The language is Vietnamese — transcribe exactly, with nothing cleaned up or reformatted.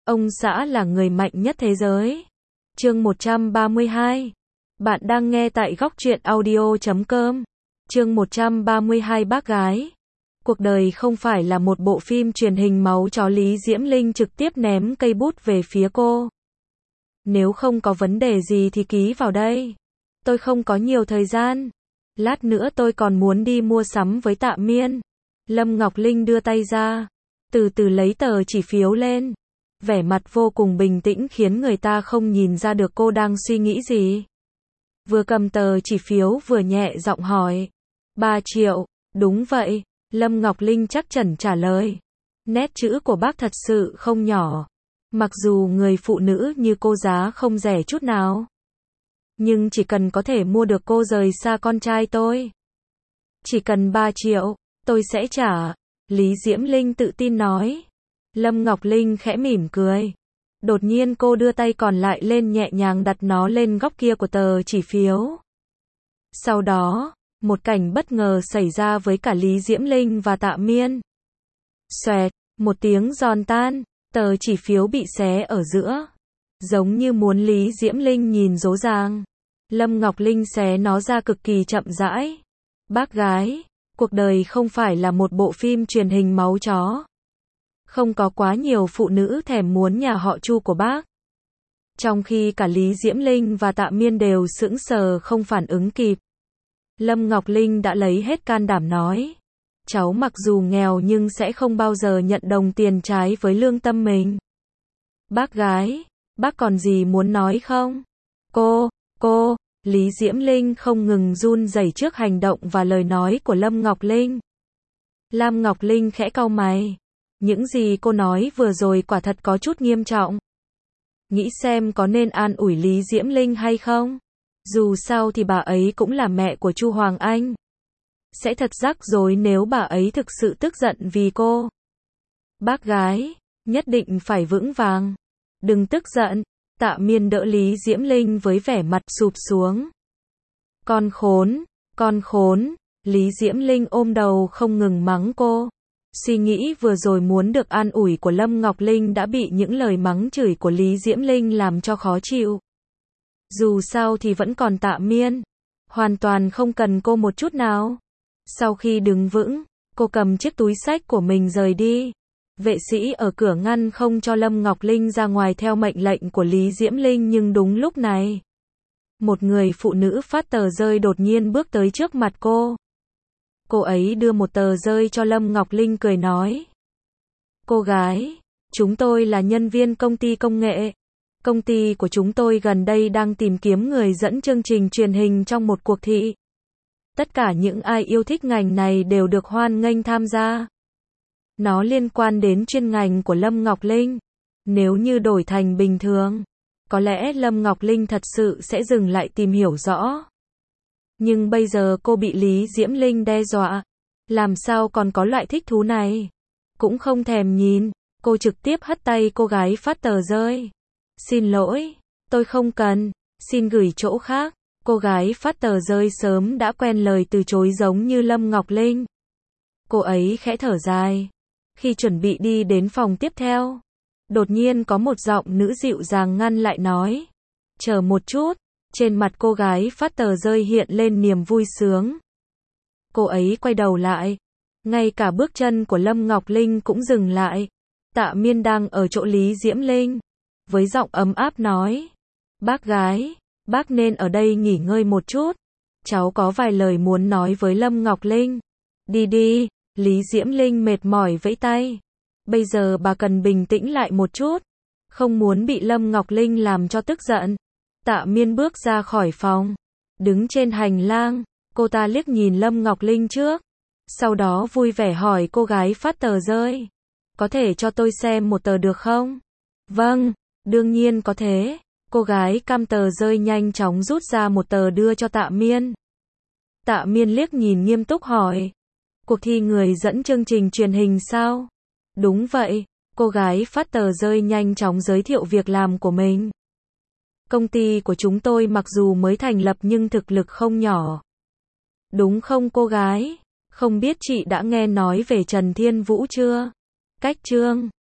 Ông xã là người mạnh nhất thế giới. Chương một trăm ba mươi hai. Bạn đang nghe tại góc truyện audio chấm com. Chương một trăm ba mươi hai Bác gái. Cuộc đời không phải là một bộ phim truyền hình máu chó. Lý Diễm Linh trực tiếp ném cây bút về phía cô. Nếu không có vấn đề gì thì ký vào đây. Tôi không có nhiều thời gian. Lát nữa tôi còn muốn đi mua sắm với Tạ Miên. Lâm Ngọc Linh đưa tay ra, từ từ lấy tờ chỉ phiếu lên. Vẻ mặt vô cùng bình tĩnh khiến người ta không nhìn ra được cô đang suy nghĩ gì. Vừa cầm tờ chỉ phiếu vừa nhẹ giọng hỏi. ba triệu, đúng vậy, Lâm Ngọc Linh chắc chắn trả lời. Nét chữ của bác thật sự không nhỏ. Mặc dù người phụ nữ như cô giá không rẻ chút nào. Nhưng chỉ cần có thể mua được cô rời xa con trai tôi. Chỉ cần ba triệu, tôi sẽ trả. Lý Diễm Linh tự tin nói. Lâm Ngọc Linh khẽ mỉm cười. Đột nhiên cô đưa tay còn lại lên nhẹ nhàng đặt nó lên góc kia của tờ chỉ phiếu. Sau đó, một cảnh bất ngờ xảy ra với cả Lý Diễm Linh và Tạ Miên. Xoẹt, một tiếng giòn tan, tờ chỉ phiếu bị xé ở giữa. Giống như muốn Lý Diễm Linh nhìn dỗ dàng. Lâm Ngọc Linh xé nó ra cực kỳ chậm rãi. Bác gái, cuộc đời không phải là một bộ phim truyền hình máu chó. Không có quá nhiều phụ nữ thèm muốn nhà họ Chu của bác. Trong khi cả Lý Diễm Linh và Tạ Miên đều sững sờ không phản ứng kịp. Lâm Ngọc Linh đã lấy hết can đảm nói. Cháu mặc dù nghèo nhưng sẽ không bao giờ nhận đồng tiền trái với lương tâm mình. Bác gái, bác còn gì muốn nói không? Cô, cô, Lý Diễm Linh không ngừng run rẩy trước hành động và lời nói của Lâm Ngọc Linh. Lam Ngọc Linh khẽ cau mày. Những gì cô nói vừa rồi quả thật có chút nghiêm trọng. Nghĩ xem có nên an ủi Lý Diễm Linh hay không? Dù sao thì bà ấy cũng là mẹ của Chu Hoàng Anh. Sẽ thật rắc rối nếu bà ấy thực sự tức giận vì cô. Bác gái, nhất định phải vững vàng. Đừng tức giận. Tạ Miên đỡ Lý Diễm Linh với vẻ mặt sụp xuống. Con khốn, con khốn. Lý Diễm Linh ôm đầu không ngừng mắng cô. Suy nghĩ vừa rồi muốn được an ủi của Lâm Ngọc Linh đã bị những lời mắng chửi của Lý Diễm Linh làm cho khó chịu. Dù sao thì vẫn còn Tạ Miên. Hoàn toàn không cần cô một chút nào. Sau khi đứng vững, cô cầm chiếc túi xách của mình rời đi. Vệ sĩ ở cửa ngăn không cho Lâm Ngọc Linh ra ngoài theo mệnh lệnh của Lý Diễm Linh, nhưng đúng lúc này, một người phụ nữ phát tờ rơi đột nhiên bước tới trước mặt cô. Cô ấy đưa một tờ rơi cho Lâm Ngọc Linh cười nói. Cô gái, chúng tôi là nhân viên công ty công nghệ. Công ty của chúng tôi gần đây đang tìm kiếm người dẫn chương trình truyền hình trong một cuộc thi. Tất cả những ai yêu thích ngành này đều được hoan nghênh tham gia. Nó liên quan đến chuyên ngành của Lâm Ngọc Linh. Nếu như đổi thành bình thường, có lẽ Lâm Ngọc Linh thật sự sẽ dừng lại tìm hiểu rõ. Nhưng bây giờ cô bị Lý Diễm Linh đe dọa. Làm sao còn có loại thích thú này? Cũng không thèm nhìn, cô trực tiếp hất tay cô gái phát tờ rơi. Xin lỗi, tôi không cần, xin gửi chỗ khác. Cô gái phát tờ rơi sớm đã quen lời từ chối giống như Lâm Ngọc Linh. Cô ấy khẽ thở dài. Khi chuẩn bị đi đến phòng tiếp theo, đột nhiên có một giọng nữ dịu dàng ngăn lại nói. Chờ một chút. Trên mặt cô gái phát tờ rơi hiện lên niềm vui sướng. Cô ấy quay đầu lại. Ngay cả bước chân của Lâm Ngọc Linh cũng dừng lại. Tạ Miên đang ở chỗ Lý Diễm Linh. Với giọng ấm áp nói. Bác gái, bác nên ở đây nghỉ ngơi một chút. Cháu có vài lời muốn nói với Lâm Ngọc Linh. Đi đi, Lý Diễm Linh mệt mỏi vẫy tay. Bây giờ bà cần bình tĩnh lại một chút. Không muốn bị Lâm Ngọc Linh làm cho tức giận. Tạ Miên bước ra khỏi phòng. Đứng trên hành lang, cô ta liếc nhìn Lâm Ngọc Linh trước. Sau đó vui vẻ hỏi cô gái phát tờ rơi. Có thể cho tôi xem một tờ được không? Vâng, đương nhiên có thế. Cô gái cam tờ rơi nhanh chóng rút ra một tờ đưa cho Tạ Miên. Tạ Miên liếc nhìn nghiêm túc hỏi. Cuộc thi người dẫn chương trình truyền hình sao? Đúng vậy. Cô gái phát tờ rơi nhanh chóng giới thiệu việc làm của mình. Công ty của chúng tôi mặc dù mới thành lập nhưng thực lực không nhỏ. Đúng không cô gái? Không biết chị đã nghe nói về Trần Thiên Vũ chưa? Cách chương